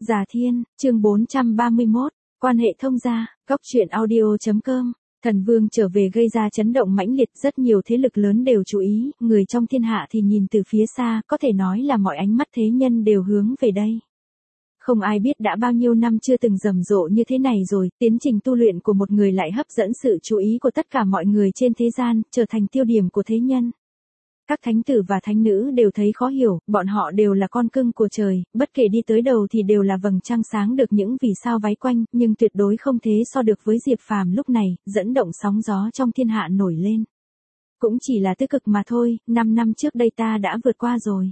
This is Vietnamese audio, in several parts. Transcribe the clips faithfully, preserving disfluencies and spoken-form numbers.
Già Thiên, chương bốn trăm ba mươi mốt, quan hệ thông gia, góc truyện audio chấm com. Thần Vương trở về gây ra chấn động mãnh liệt, rất nhiều thế lực lớn đều chú ý, người trong thiên hạ thì nhìn từ phía xa, có thể nói là mọi ánh mắt thế nhân đều hướng về đây. Không ai biết đã bao nhiêu năm chưa từng rầm rộ như thế này rồi, tiến trình tu luyện của một người lại hấp dẫn sự chú ý của tất cả mọi người trên thế gian, trở thành tiêu điểm của thế nhân. Các thánh tử và thánh nữ đều thấy khó hiểu, bọn họ đều là con cưng của trời, bất kể đi tới đầu thì đều là vầng trăng sáng được những vì sao váy quanh, nhưng tuyệt đối không thế so được với Diệp Phàm lúc này, dẫn động sóng gió trong thiên hạ nổi lên. Cũng chỉ là tư cực mà thôi, năm năm trước đây ta đã vượt qua rồi.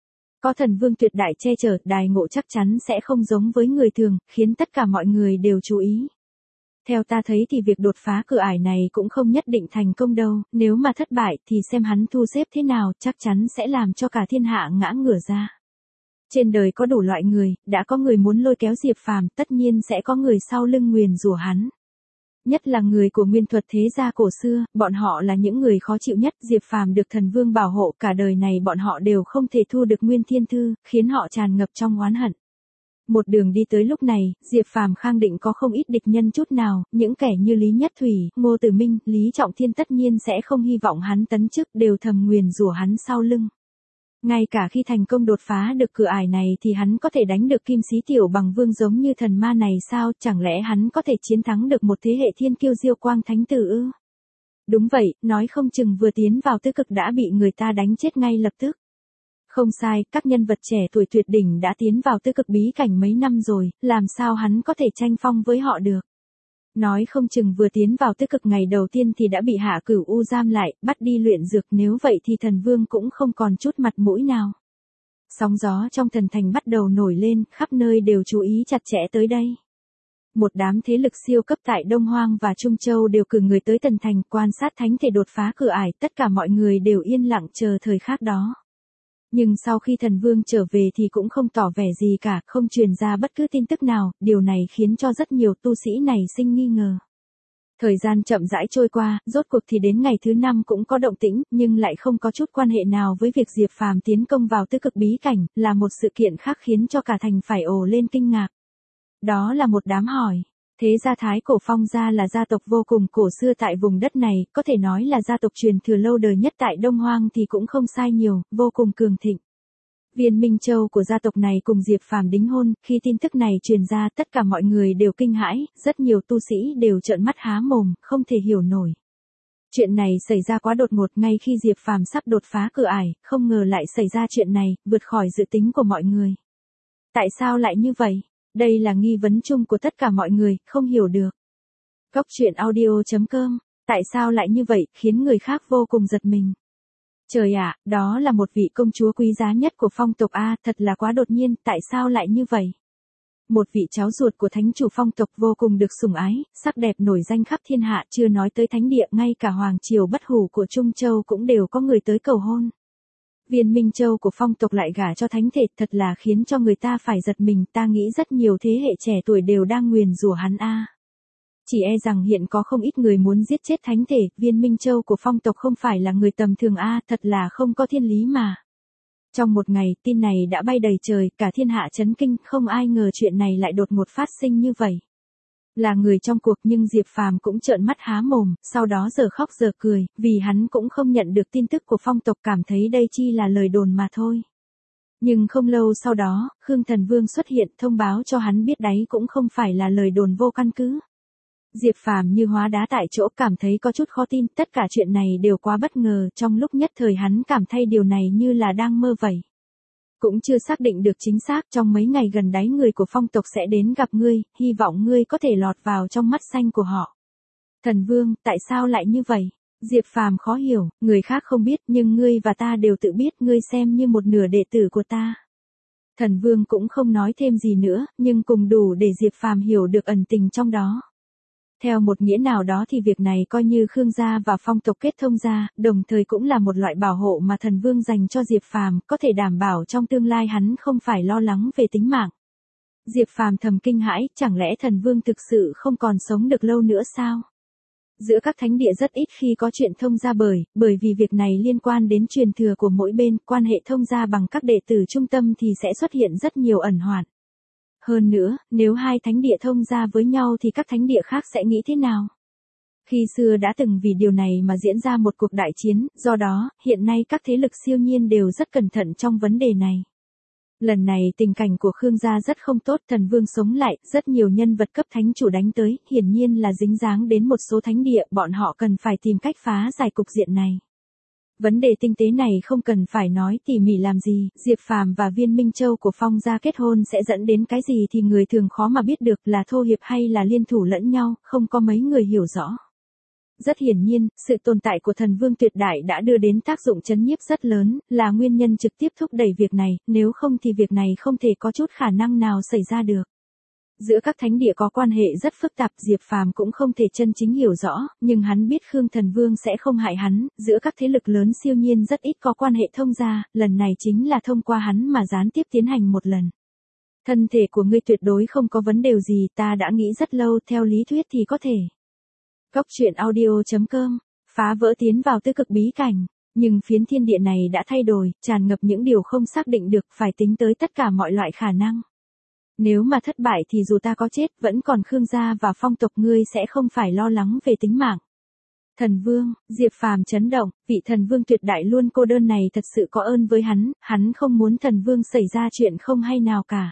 Có thần vương tuyệt đại che chở, đài ngộ chắc chắn sẽ không giống với người thường, khiến tất cả mọi người đều chú ý. Theo ta thấy thì việc đột phá cửa ải này cũng không nhất định thành công đâu, nếu mà thất bại thì xem hắn thu xếp thế nào, chắc chắn sẽ làm cho cả thiên hạ ngã ngửa ra. Trên đời có đủ loại người, đã có người muốn lôi kéo Diệp Phàm, tất nhiên sẽ có người sau lưng nguyền rủa hắn. Nhất là người của nguyên thuật thế gia cổ xưa, bọn họ là những người khó chịu nhất, Diệp Phàm được thần vương bảo hộ, cả đời này bọn họ đều không thể thu được nguyên thiên thư, khiến họ tràn ngập trong oán hận. Một đường đi tới lúc này, Diệp Phàm khẳng định có không ít địch nhân chút nào, những kẻ như Lý Nhất Thủy, Ngô Tử Minh, Lý Trọng Thiên tất nhiên sẽ không hy vọng hắn tấn chức, đều thầm nguyền rủa hắn sau lưng. Ngay cả khi thành công đột phá được cửa ải này thì hắn có thể đánh được Kim Sĩ Tiểu Bằng Vương giống như thần ma này sao, chẳng lẽ hắn có thể chiến thắng được một thế hệ thiên kiêu Diêu Quang Thánh Tử ư? Đúng vậy, nói không chừng vừa tiến vào tứ cực đã bị người ta đánh chết ngay lập tức. Không sai, các nhân vật trẻ tuổi tuyệt đỉnh đã tiến vào tư cực bí cảnh mấy năm rồi, làm sao hắn có thể tranh phong với họ được. Nói không chừng vừa tiến vào tư cực ngày đầu tiên thì đã bị Hạ Cửu U giam lại, bắt đi luyện dược, nếu vậy thì thần vương cũng không còn chút mặt mũi nào. Sóng gió trong thần thành bắt đầu nổi lên, khắp nơi đều chú ý chặt chẽ tới đây. Một đám thế lực siêu cấp tại Đông Hoang và Trung Châu đều cử người tới thần thành quan sát thánh thể đột phá cửa ải, tất cả mọi người đều yên lặng chờ thời khắc đó. Nhưng sau khi thần vương trở về thì cũng không tỏ vẻ gì cả, không truyền ra bất cứ tin tức nào, điều này khiến cho rất nhiều tu sĩ này sinh nghi ngờ. Thời gian chậm rãi trôi qua, rốt cuộc thì đến ngày thứ năm cũng có động tĩnh, nhưng lại không có chút quan hệ nào với việc Diệp Phàm tiến công vào tứ cực bí cảnh, là một sự kiện khác khiến cho cả thành phải ồ lên kinh ngạc. Đó là một đám hỏi. Thế gia Thái Cổ Phong gia là gia tộc vô cùng cổ xưa tại vùng đất này, có thể nói là gia tộc truyền thừa lâu đời nhất tại Đông Hoang thì cũng không sai nhiều, vô cùng cường thịnh. Viên Minh Châu của gia tộc này cùng Diệp Phàm đính hôn, khi tin tức này truyền ra tất cả mọi người đều kinh hãi, rất nhiều tu sĩ đều trợn mắt há mồm, không thể hiểu nổi. Chuyện này xảy ra quá đột ngột, ngay khi Diệp Phàm sắp đột phá cửa ải, không ngờ lại xảy ra chuyện này, vượt khỏi dự tính của mọi người. Tại sao lại như vậy? Đây là nghi vấn chung của tất cả mọi người, không hiểu được. Góc truyện audio chấm com, tại sao lại như vậy, khiến người khác vô cùng giật mình. Trời ạ, đó là một vị công chúa quý giá nhất của phong tộc A, thật là quá đột nhiên, tại sao lại như vậy? Một vị cháu ruột của thánh chủ phong tộc vô cùng được sủng ái, sắc đẹp nổi danh khắp thiên hạ, chưa nói tới thánh địa, ngay cả hoàng triều bất hủ của Trung Châu cũng đều có người tới cầu hôn. Viên Minh Châu của phong tộc lại gả cho thánh thể, thật là khiến cho người ta phải giật mình, ta nghĩ rất nhiều thế hệ trẻ tuổi đều đang nguyền rủa hắn a. Chỉ e rằng hiện có không ít người muốn giết chết thánh thể, Viên Minh Châu của phong tộc không phải là người tầm thường a, thật là không có thiên lý mà. Trong một ngày, tin này đã bay đầy trời, cả thiên hạ chấn kinh, không ai ngờ chuyện này lại đột ngột phát sinh như vậy. Là người trong cuộc nhưng Diệp Phàm cũng trợn mắt há mồm, sau đó giờ khóc giờ cười, vì hắn cũng không nhận được tin tức của phong tộc, cảm thấy đây chi là lời đồn mà thôi. Nhưng không lâu sau đó, Khương Thần Vương xuất hiện thông báo cho hắn biết đấy cũng không phải là lời đồn vô căn cứ. Diệp Phàm như hóa đá tại chỗ, cảm thấy có chút khó tin, tất cả chuyện này đều quá bất ngờ, trong lúc nhất thời hắn cảm thấy điều này như là đang mơ vậy. Cũng chưa xác định được chính xác, trong mấy ngày gần đấy người của phong tộc sẽ đến gặp ngươi, hy vọng ngươi có thể lọt vào trong mắt xanh của họ. Thần Vương, tại sao lại như vậy? Diệp Phàm khó hiểu, người khác không biết nhưng ngươi và ta đều tự biết, ngươi xem như một nửa đệ tử của ta. Thần Vương cũng không nói thêm gì nữa, nhưng cùng đủ để Diệp Phàm hiểu được ẩn tình trong đó. Theo một nghĩa nào đó thì việc này coi như Khương gia và phong tộc kết thông gia, đồng thời cũng là một loại bảo hộ mà thần vương dành cho Diệp Phàm, có thể đảm bảo trong tương lai hắn không phải lo lắng về tính mạng. Diệp Phàm thầm kinh hãi, chẳng lẽ thần vương thực sự không còn sống được lâu nữa sao? Giữa các thánh địa rất ít khi có chuyện thông gia bởi, bởi vì việc này liên quan đến truyền thừa của mỗi bên, quan hệ thông gia bằng các đệ tử trung tâm thì sẽ xuất hiện rất nhiều ẩn hoạn. Hơn nữa, nếu hai thánh địa thông gia với nhau thì các thánh địa khác sẽ nghĩ thế nào? Khi xưa đã từng vì điều này mà diễn ra một cuộc đại chiến, do đó, hiện nay các thế lực siêu nhiên đều rất cẩn thận trong vấn đề này. Lần này tình cảnh của Khương gia rất không tốt, thần vương sống lại, rất nhiều nhân vật cấp thánh chủ đánh tới, hiển nhiên là dính dáng đến một số thánh địa, bọn họ cần phải tìm cách phá giải cục diện này. Vấn đề tinh tế này không cần phải nói tỉ mỉ làm gì, Diệp Phàm và Viên Minh Châu của Phong gia kết hôn sẽ dẫn đến cái gì thì người thường khó mà biết được, là thô hiệp hay là liên thủ lẫn nhau, không có mấy người hiểu rõ. Rất hiển nhiên, sự tồn tại của thần vương tuyệt đại đã đưa đến tác dụng chấn nhiếp rất lớn, là nguyên nhân trực tiếp thúc đẩy việc này, nếu không thì việc này không thể có chút khả năng nào xảy ra được. Giữa các thánh địa có quan hệ rất phức tạp, Diệp Phàm cũng không thể chân chính hiểu rõ, nhưng hắn biết Khương Thần Vương sẽ không hại hắn, giữa các thế lực lớn siêu nhiên rất ít có quan hệ thông gia, lần này chính là thông qua hắn mà gián tiếp tiến hành một lần. Thân thể của ngươi tuyệt đối không có vấn đề gì, ta đã nghĩ rất lâu, theo lý thuyết thì có thể. Góc truyện audio chấm com, phá vỡ tiến vào tư cực bí cảnh, nhưng phiến thiên địa này đã thay đổi, tràn ngập những điều không xác định được, phải tính tới tất cả mọi loại khả năng. Nếu mà thất bại thì dù ta có chết, vẫn còn Khương gia và Phong tộc, ngươi sẽ không phải lo lắng về tính mạng. Thần Vương, Diệp Phàm chấn động, vị thần vương tuyệt đại luôn cô đơn này thật sự có ơn với hắn, hắn không muốn thần vương xảy ra chuyện không hay nào cả.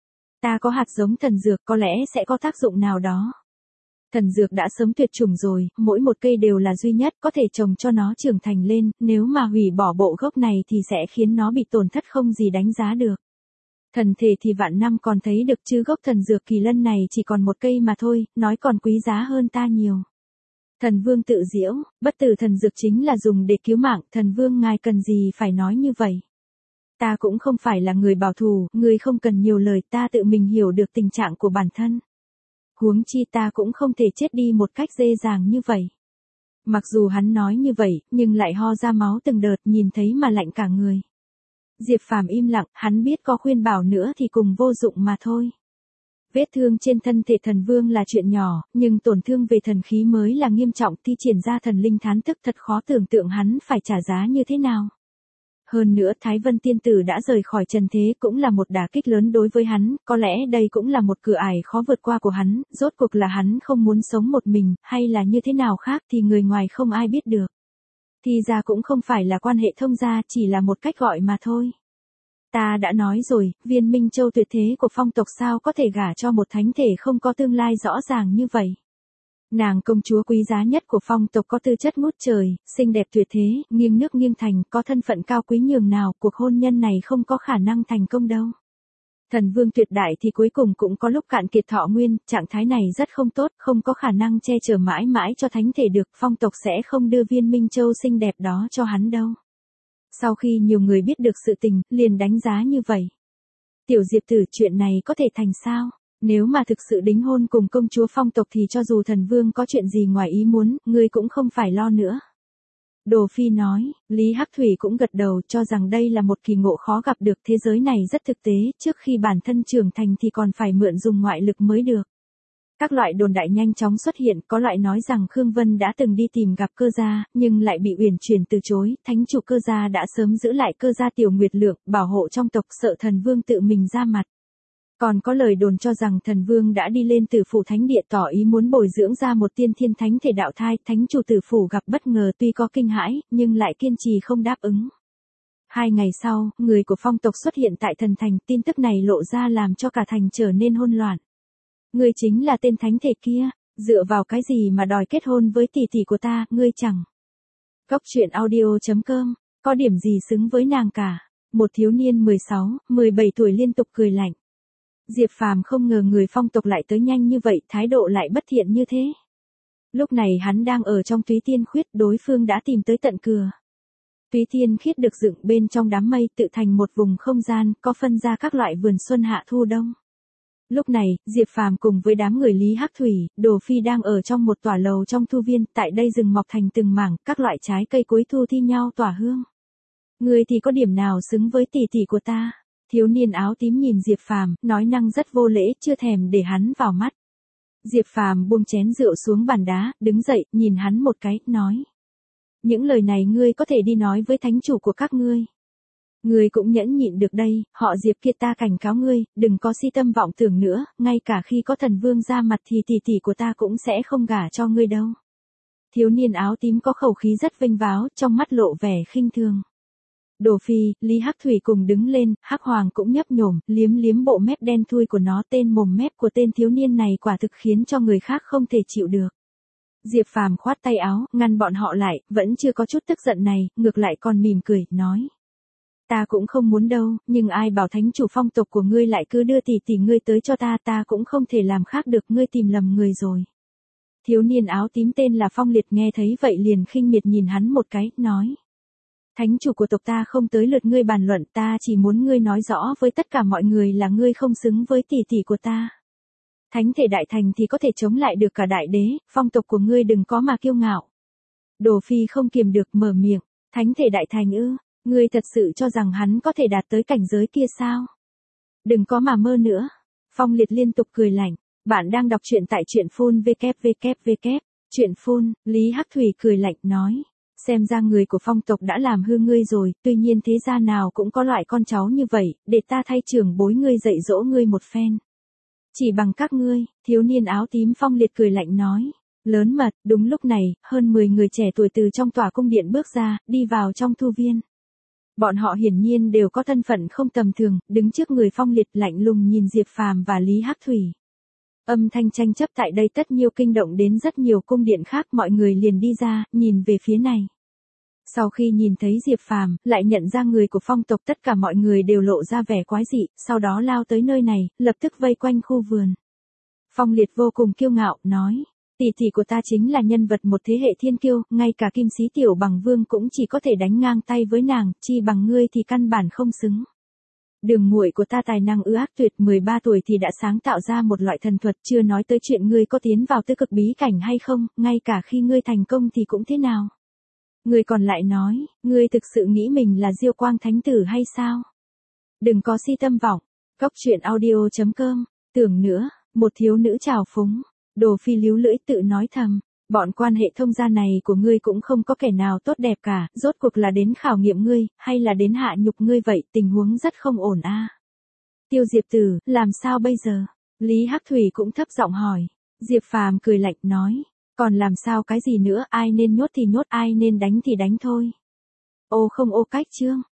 Ta có hạt giống thần dược, có lẽ sẽ có tác dụng nào đó. Thần dược đã sớm tuyệt chủng rồi, mỗi một cây đều là duy nhất, có thể trồng cho nó trưởng thành lên, nếu mà hủy bỏ bộ gốc này thì sẽ khiến nó bị tổn thất không gì đánh giá được. Thần thể thì vạn năm còn thấy được, chứ gốc thần dược kỳ lân này chỉ còn một cây mà thôi, nói còn quý giá hơn ta nhiều. Thần vương tự giễu, bất tử thần dược chính là dùng để cứu mạng, thần vương ngài cần gì phải nói như vậy. Ta cũng không phải là người bảo thủ, ngươi không cần nhiều lời, ta tự mình hiểu được tình trạng của bản thân. Huống chi ta cũng không thể chết đi một cách dễ dàng như vậy. Mặc dù hắn nói như vậy, nhưng lại ho ra máu từng đợt, nhìn thấy mà lạnh cả người. Diệp Phàm im lặng, hắn biết có khuyên bảo nữa thì cùng vô dụng mà thôi. Vết thương trên thân thể thần vương là chuyện nhỏ, nhưng tổn thương về thần khí mới là nghiêm trọng, thi triển ra thần linh thán thức, thật khó tưởng tượng hắn phải trả giá như thế nào. Hơn nữa Thái Vân Tiên Tử đã rời khỏi trần thế cũng là một đả kích lớn đối với hắn, có lẽ đây cũng là một cửa ải khó vượt qua của hắn, rốt cuộc là hắn không muốn sống một mình, hay là như thế nào khác thì người ngoài không ai biết được. Thì ra cũng không phải là quan hệ thông gia, chỉ là một cách gọi mà thôi. Ta đã nói rồi, Viên Minh Châu tuyệt thế của Phong tộc sao có thể gả cho một thánh thể không có tương lai rõ ràng như vậy. Nàng công chúa quý giá nhất của Phong tộc có tư chất ngút trời, xinh đẹp tuyệt thế, nghiêng nước nghiêng thành, có thân phận cao quý nhường nào, cuộc hôn nhân này không có khả năng thành công đâu. Thần vương tuyệt đại thì cuối cùng cũng có lúc cạn kiệt thọ nguyên, trạng thái này rất không tốt, không có khả năng che chở mãi mãi cho thánh thể được, Phong tộc sẽ không đưa Viên Minh Châu xinh đẹp đó cho hắn đâu. Sau khi nhiều người biết được sự tình, liền đánh giá như vậy. Tiểu Diệp tử, chuyện này có thể thành sao? Nếu mà thực sự đính hôn cùng công chúa Phong tộc thì cho dù thần vương có chuyện gì ngoài ý muốn, ngươi cũng không phải lo nữa. Đồ Phi nói, Lý Hắc Thủy cũng gật đầu, cho rằng đây là một kỳ ngộ khó gặp được, thế giới này rất thực tế, trước khi bản thân trưởng thành thì còn phải mượn dùng ngoại lực mới được. Các loại đồn đại nhanh chóng xuất hiện, có loại nói rằng Khương Vân đã từng đi tìm gặp Cơ gia, nhưng lại bị Uyển Chuyển từ chối, thánh chủ Cơ gia đã sớm giữ lại Cơ gia Tiểu Nguyệt Lượng, bảo hộ trong tộc, sợ thần vương tự mình ra mặt. Còn có lời đồn cho rằng thần vương đã đi lên Tử Phủ Thánh Địa tỏ ý muốn bồi dưỡng ra một tiên thiên thánh thể đạo thai, thánh chủ Tử Phủ gặp bất ngờ tuy có kinh hãi, nhưng lại kiên trì không đáp ứng. Hai ngày sau, người của Phong tộc xuất hiện tại thần thành, tin tức này lộ ra làm cho cả thành trở nên hỗn loạn. Ngươi chính là tên thánh thể kia, dựa vào cái gì mà đòi kết hôn với tỷ tỷ của ta, ngươi chẳng. Góc truyện audio chấm com, có điểm gì xứng với nàng cả. Một thiếu niên mười sáu, mười bảy tuổi liên tục cười lạnh. Diệp Phàm không ngờ người Phong tộc lại tới nhanh như vậy, thái độ lại bất thiện như thế. Lúc này hắn đang ở trong Túy Tiên Khuyết, đối phương đã tìm tới tận cửa. Túy Tiên Khiết được dựng bên trong đám mây, tự thành một vùng không gian, có phân ra các loại vườn xuân hạ thu đông. Lúc này, Diệp Phàm cùng với đám người Lý Hắc Thủy, Đồ Phi đang ở trong một tòa lầu trong thu viên, tại đây rừng mọc thành từng mảng, các loại trái cây cuối thu thi nhau tỏa hương. Người thì có điểm nào xứng với tỷ tỷ của ta? Thiếu niên áo tím nhìn Diệp Phàm, nói năng rất vô lễ, chưa thèm để hắn vào mắt. Diệp Phàm buông chén rượu xuống bàn đá, đứng dậy, nhìn hắn một cái, nói: những lời này ngươi có thể đi nói với thánh chủ của các ngươi. Ngươi cũng nhẫn nhịn được đây, họ Diệp kia ta cảnh cáo ngươi, đừng có si tâm vọng tưởng nữa, ngay cả khi có thần vương ra mặt thì tỷ tỷ của ta cũng sẽ không gả cho ngươi đâu. Thiếu niên áo tím có khẩu khí rất vênh váo, trong mắt lộ vẻ khinh thường. Đồ Phi, Lý Hắc Thủy cùng đứng lên, Hắc Hoàng cũng nhấp nhổm, liếm liếm bộ mép đen thui của nó, tên mồm mép của tên thiếu niên này quả thực khiến cho người khác không thể chịu được. Diệp Phàm khoát tay áo, ngăn bọn họ lại, vẫn chưa có chút tức giận này, ngược lại còn mỉm cười, nói. Ta cũng không muốn đâu, nhưng ai bảo thánh chủ phong tộc của ngươi lại cứ đưa tỷ tỷ ngươi tới cho ta, ta cũng không thể làm khác được, ngươi tìm lầm người rồi. Thiếu niên áo tím tên là Phong Liệt nghe thấy vậy liền khinh miệt nhìn hắn một cái, nói. Thánh chủ của tộc ta không tới lượt ngươi bàn luận, ta chỉ muốn ngươi nói rõ với tất cả mọi người là ngươi không xứng với tỷ tỷ của ta. Thánh thể đại thành thì có thể chống lại được cả đại đế, phong tộc của ngươi đừng có mà kiêu ngạo. Đồ Phi không kiềm được mở miệng, thánh thể đại thành ư, ngươi thật sự cho rằng hắn có thể đạt tới cảnh giới kia sao? Đừng có mà mơ nữa. Phong Liệt liên tục cười lạnh, bạn đang đọc truyện tại truyện phun www. Truyện phun, Lý Hắc Thủy cười lạnh nói. Xem ra người của phong tộc đã làm hư ngươi rồi, tuy nhiên thế gia nào cũng có loại con cháu như vậy, để ta thay trưởng bối ngươi dạy dỗ ngươi một phen. Chỉ bằng các ngươi, thiếu niên áo tím Phong Liệt cười lạnh nói. Lớn mật, đúng lúc này, hơn mười người trẻ tuổi từ trong tòa cung điện bước ra, đi vào trong thu viên. Bọn họ hiển nhiên đều có thân phận không tầm thường, đứng trước người Phong Liệt lạnh lùng nhìn Diệp Phàm và Lý Hắc Thủy. Âm thanh tranh chấp tại đây tất nhiều kinh động đến rất nhiều cung điện khác, mọi người liền đi ra, nhìn về phía này. Sau khi nhìn thấy Diệp Phàm, lại nhận ra người của phong tộc, tất cả mọi người đều lộ ra vẻ quái dị, sau đó lao tới nơi này, lập tức vây quanh khu vườn. Phong Liệt vô cùng kiêu ngạo, nói, tỷ tỷ của ta chính là nhân vật một thế hệ thiên kiêu, ngay cả Kim Sĩ Tiểu Bằng Vương cũng chỉ có thể đánh ngang tay với nàng, chi bằng ngươi thì căn bản không xứng. Đường muội của ta tài năng ư ác tuyệt, mười ba tuổi thì đã sáng tạo ra một loại thần thuật, chưa nói tới chuyện ngươi có tiến vào tư cực bí cảnh hay không, ngay cả khi ngươi thành công thì cũng thế nào. Ngươi còn lại nói, ngươi thực sự nghĩ mình là Diêu Quang Thánh Tử hay sao? Đừng có si tâm vọng. Góc truyện audio chấm com, tưởng nữa, một thiếu nữ trào phúng. Đồ Phi líu lưỡi tự nói thầm, bọn quan hệ thông gia này của ngươi cũng không có kẻ nào tốt đẹp cả, rốt cuộc là đến khảo nghiệm ngươi, hay là đến hạ nhục ngươi vậy, tình huống rất không ổn a. À. Tiêu Diệp Tử, làm sao bây giờ? Lý Hắc Thủy cũng thấp giọng hỏi. Diệp Phàm cười lạnh nói, còn làm sao cái gì nữa, ai nên nhốt thì nhốt, ai nên đánh thì đánh thôi. Ô không ô cách chương.